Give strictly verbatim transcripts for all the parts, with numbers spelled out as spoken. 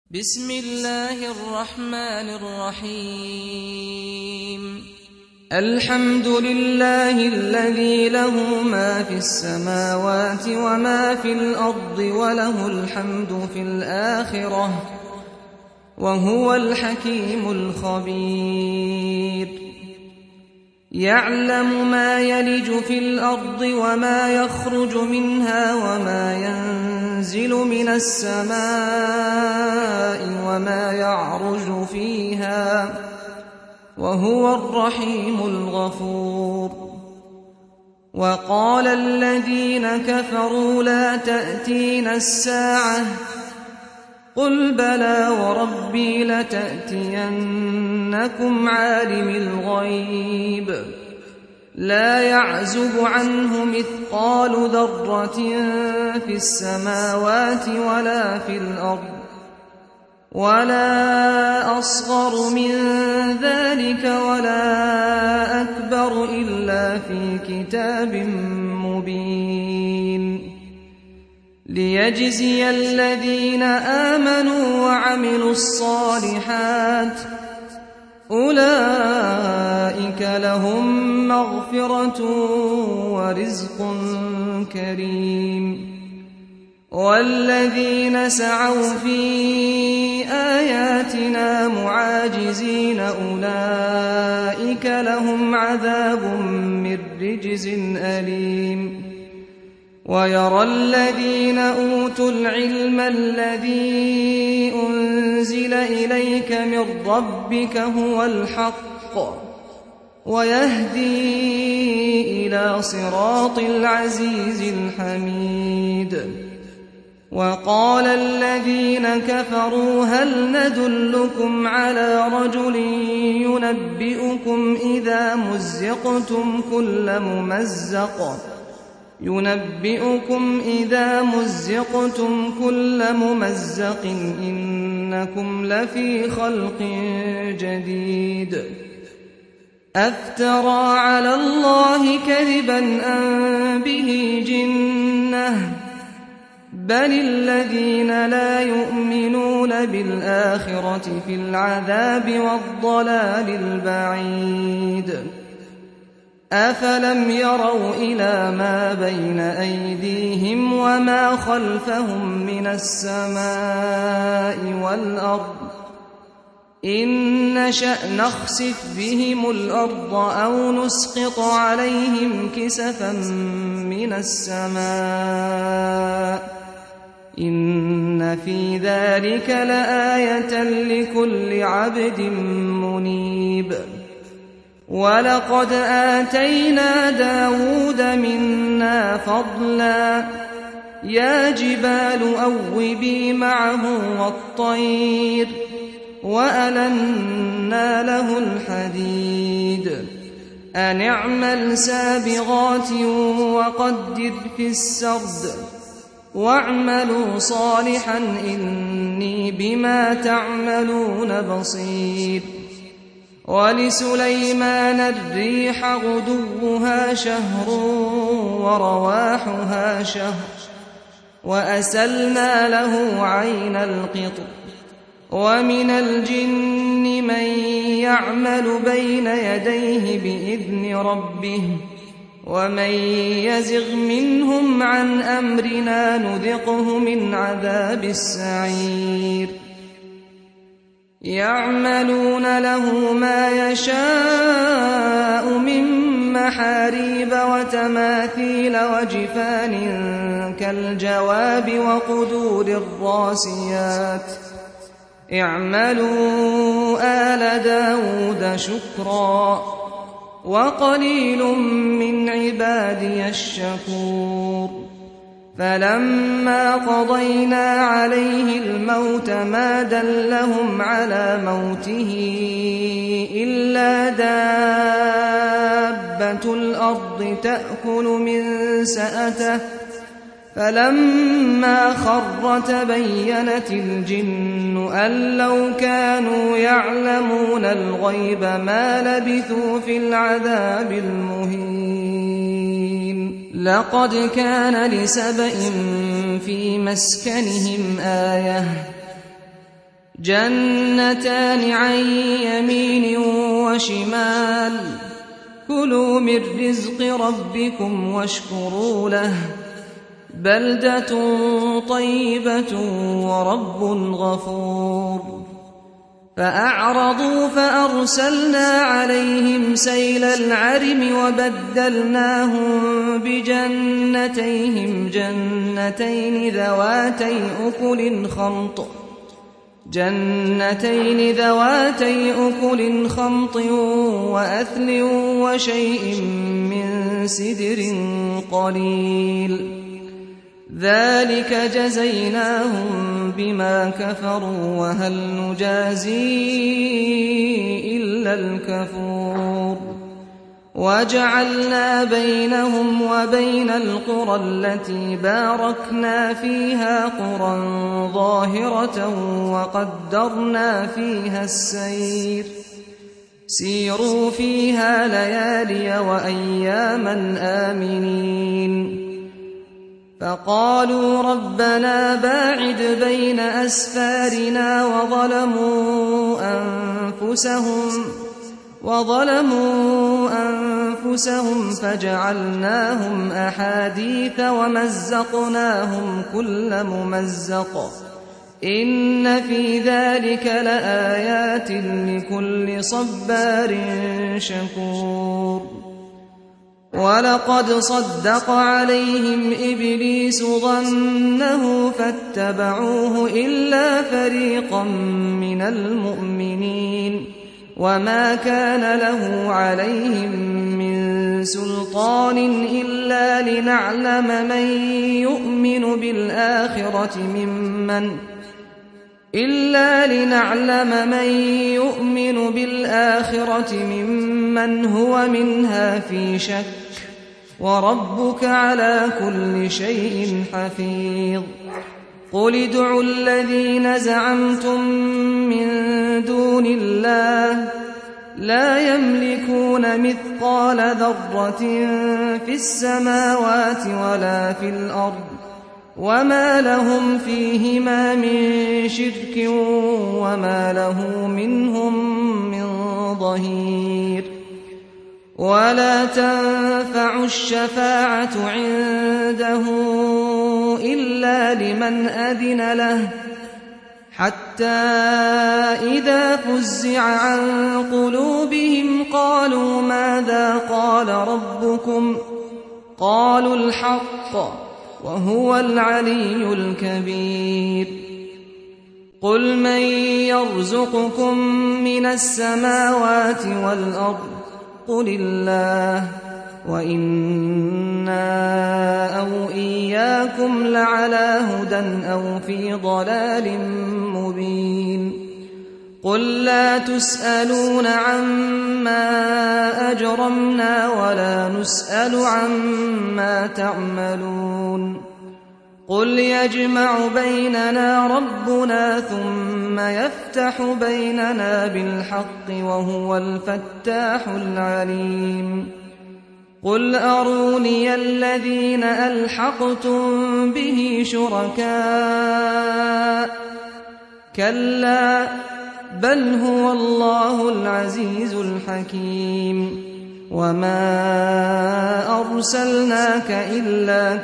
بسم الله الرحمن الرحيم الحمد لله الذي له ما في السماوات وما في الأرض وله الحمد في الآخرة وهو الحكيم الخبير يعلم ما يلج في الأرض وما يخرج منها وما ينزل من السماء وما يعرج فيها وهو الرحيم الغفور وقال الذين كفروا لا تأتينا الساعة قل بلى وربي لتأتينكم عالم الغيب لا يعزب عنه مثقال ذرة في السماوات ولا في الأرض ولا أصغر من ذلك ولا أكبر إلا في كتاب مبين ليجزي الذين آمنوا وعملوا الصالحات أولئك لهم مغفرة ورزق كريم والذين سعوا في آياتنا معاجزين أولئك لهم عذاب من رجز أليم ويرى الذين أوتوا العلم الذي أنزل إليك من ربك هو الحق ويهدي إلى صراط العزيز الحميد وقال الذين كفروا هل ندلكم على رجل ينبئكم إذا مزقتم كل ممزق ينبئكم إذا مزقتم كل ممزق إنكم لفي خلق جديد أفترى على الله كذبا أم به جنة بل الذين لا يؤمنون بالآخرة في العذاب والضلال البعيد أفلم يروا إلى ما بين أيديهم وما خلفهم من السماء والأرض إن نشأ نخسف بهم الأرض أو نسقط عليهم كسفا من السماء إن في ذلك لآية لكل عبد منيب ولقد آتينا داود منا فضلا يا جبال أوبي معه والطير وألنا له الحديد أن اعمل سابغات وقدر في السرد واعملوا صالحا إني بما تعملون بصير ولسليمان الريح غدوها شهر ورواحها شهر وأسلنا له عين القطر ومن الجن من يعمل بين يديه بإذن ربه ومن يزغ منهم عن أمرنا نذقه من عذاب السعير يعملون له ما يشاء من محاريب وتماثيل وجفان كالجواب وقدور الراسيات اعملوا آل داود شكرا وقليل من عبادي الشكور فلما قضينا عليه الموت ما دلهم على موته إلا دابة الأرض تأكل من سأته فلما خر تبينت الجن أن لو كانوا يعلمون الغيب ما لبثوا في العذاب المهين لقد كان لسبإ في مسكنهم آية جنتان عن يمين وشمال كلوا من رزق ربكم واشكروا له بلدة طيبة ورب غفور فأعرضوا فأرسلنا عليهم سيل العرم وبدلناهم بجنتيهم جنتين ذواتي أكل خمط جنتين ذواتي أكل خمط وأثل وشيء من سدر قليل ذلك جزيناهم بما كفروا وهل نجازي إلا الكفور وجعلنا بينهم وبين القرى التي باركنا فيها قرى ظاهرة وقدرنا فيها السير سيروا فيها ليالي وأياما آمنين فقالوا ربنا باعد بين أسفارنا وظلموا أنفسهم وظلموا أنفسهم فجعلناهم أحاديث ومزقناهم كل ممزق إن في ذلك لآيات لكل صبار شكور ولقد صدق عليهم إبليس ظنه فاتبعوه إلا فريقا من المؤمنين وما كان له عليهم من سلطان إلا لنعلم من يؤمن بالآخرة ممن إلا لنعلم من يؤمن بالآخرة ممن هو منها في شك وربك على كل شيء حفيظ قل ادعوا الذين زعمتم من دون الله لا يملكون مثقال ذرة في السماوات ولا في الأرض وما لهم فيهما من شرك وما له منهم من ظهير ولا تنفع الشفاعة عنده إلا لمن أذن له حتى إذا فزع عن قلوبهم قالوا ماذا قال ربكم قالوا الحق وهو العلي الكبير قل من يرزقكم من السماوات والأرض قل الله وإنا أو إياكم لعلى هدى أو في ضلال مبين قل لا تسألون عما أجرمنا ولا نسأل عما تعملون قل يجمع بيننا ربنا ثم يفتح بيننا بالحق وهو الفتاح العليم قل أروني الذين ألحقتم به شركاء كلا بل هو الله العزيز الحكيم وما أرسلناك إلا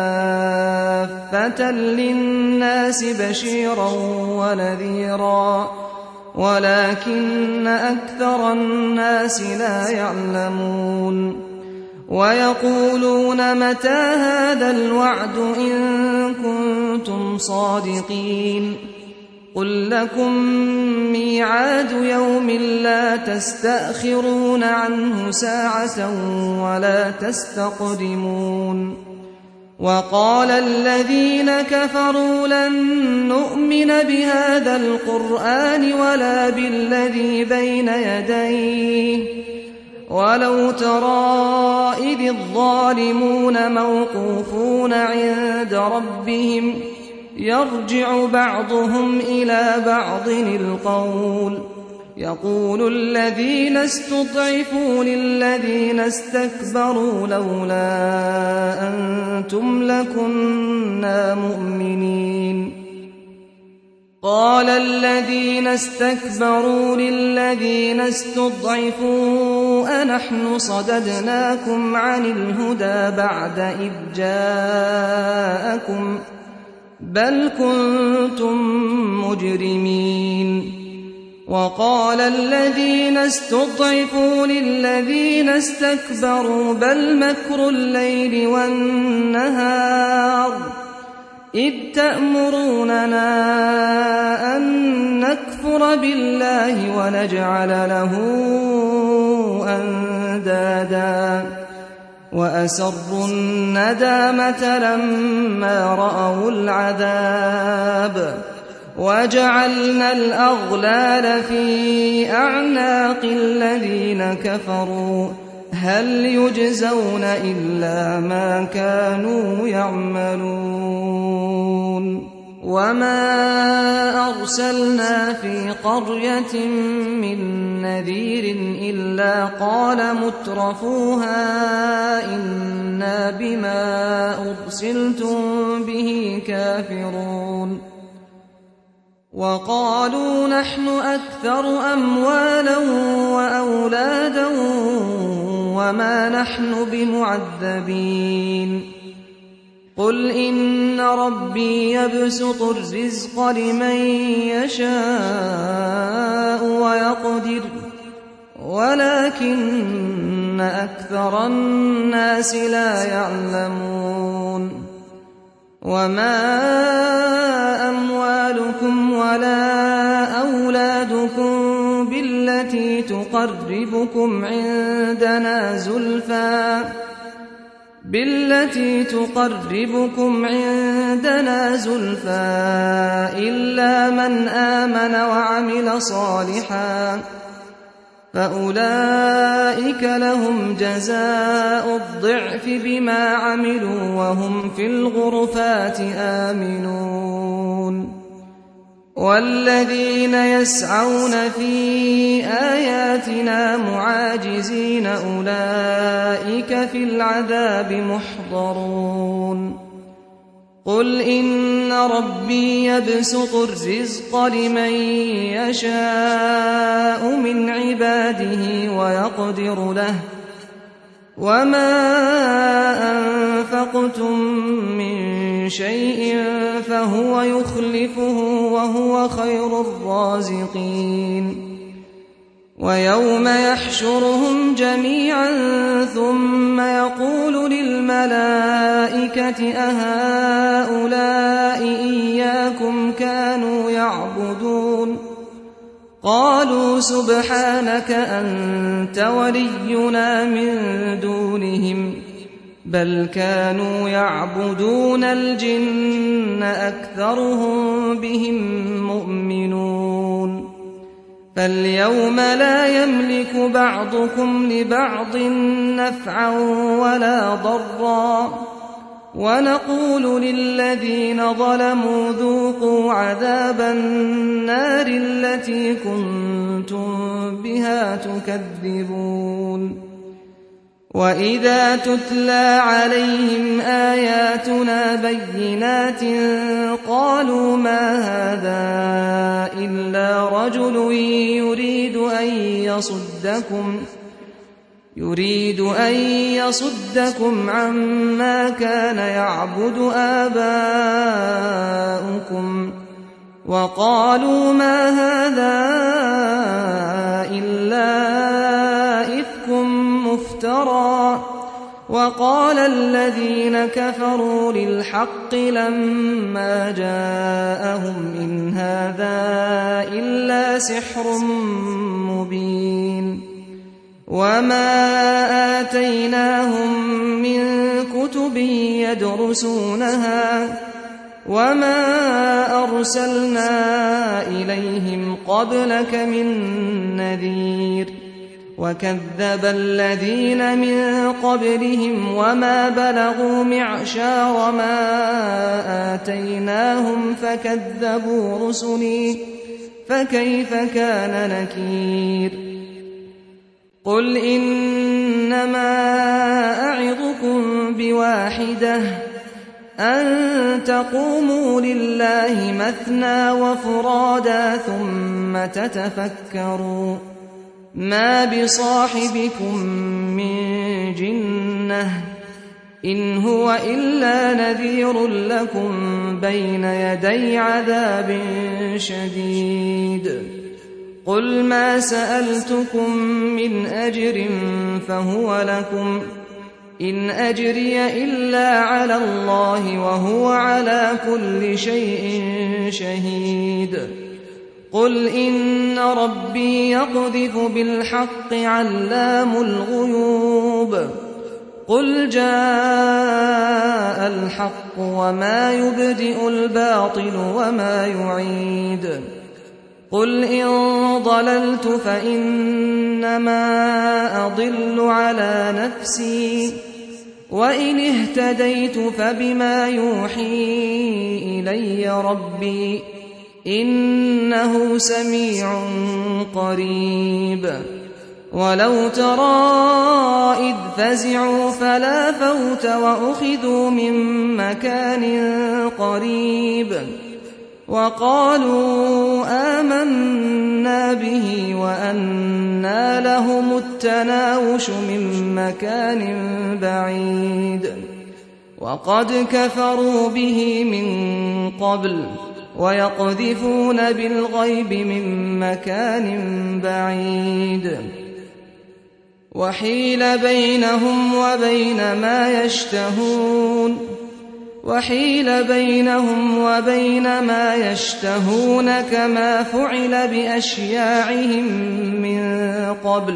كافة للناس بشيرا ونذيرا ولكن أكثر الناس لا يعلمون ويقولون متى هذا الوعد إن كنتم صادقين قل لكم ميعاد يوم لا تستأخرون عنه ساعة ولا تستقدمون وقال الذين كفروا لن نؤمن بهذا القرآن ولا بالذي بين يديه ولو ترى إذ الظالمون موقوفون عند ربهم يرجع بعضهم إلى بعض القول يقول الذين استضعفوا للذين استكبروا لولا أنتم لكنا مؤمنين قال الذين استكبروا للذين استضعفوا أنحن صددناكم عن الهدى بعد إذ جاءكم بل كنتم مجرمين وقال الذين استضعفوا للذين استكبروا بل مكر الليل والنهار إذ تأمروننا أن نكفر بالله ونجعل له أندادا وأسروا الندامة لما رأوا العذاب وجعلنا الأغلال في أعناق الذين كفروا هل يجزون إلا ما كانوا يعملون وما أرسلنا في قرية من نذير إلا قال مترفوها إنا بما أرسلتم به كافرون وقالوا نحن أكثر أموالا وأولادا وما نحن بمعذبين قل إن ربي يبسط الرزق لمن يشاء ويقدر ولكن أكثر الناس لا يعلمون وما أموالكم ولا أولادكم بالتي تقربكم عندنا زلفى بالتي تقربكم عندنا زلفى إلا من آمن وعمل صالحا فأولئك لهم جزاء الضعف بما عملوا وهم في الغرفات آمنون والذين يسعون في آياتنا معاجزين أولئك في العذاب محضرون قل إن ربي يبسط الرزق لمن يشاء من عباده ويقدر له وما أنفقتم من شيء فهو يخلفه وهو خير الرازقين ويوم يحشرهم جميعا ثم يقول للملائكة أهؤلاء إياكم كانوا يعبدون قالوا سبحانك أنت ولينا من دونهم بل كانوا يعبدون الجن أكثرهم بهم مؤمنون فاليوم لا يملك بعضكم لبعض نفعا ولا ضرا ونقول للذين ظلموا ذوقوا عذاب النار التي كنتم بها تكذبون وإذا تتلى عليهم آياتنا بينات قالوا ما هذا إلا رجل يريد أن يصدكم يريد أن يصدكم عما كان يعبد آباؤكم وقالوا ما هذا إلا إفك مفترى وقال الذين كفروا للحق لما جاءهم إن هذا إلا سحر مبين وما آتيناهم من كتب يدرسونها وما أرسلنا إليهم قبلك من نذير وكذب الذين من قبلهم وما بلغوا معشار ما آتيناهم فكذبوا رسلي فكيف كان نكير قل إنما أعظكم بواحدة أن تقوموا لله مثنى وفرادا ثم تتفكروا ما بصاحبكم من جنة إن هو إلا نذير لكم بين يدي عذاب شديد قل ما سألتكم من أجر فهو لكم إن أجري إلا على الله وهو على كل شيء شهيد قل إن ربي يقذف بالحق علام الغيوب قل جاء الحق وما يبدئ الباطل وما يعيد قل إن ضللت فإنما أضل على نفسي وإن اهتديت فبما يوحي إلي ربي إنه سميع قريب ولو ترى إذ فزعوا فلا فوت وأخذوا من مكان قريب وقالوا آمنا به وأنى لهم التناوش من مكان بعيد وقد كفروا به من قبل ويقذفون بالغيب من مكان بعيد وحيل بينهم وبين ما يشتهون وحيل بينهم وبين ما يشتهون كما فعل بأشياعهم من قبل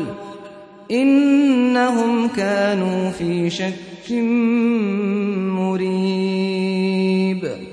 إنهم كانوا في شك مريب.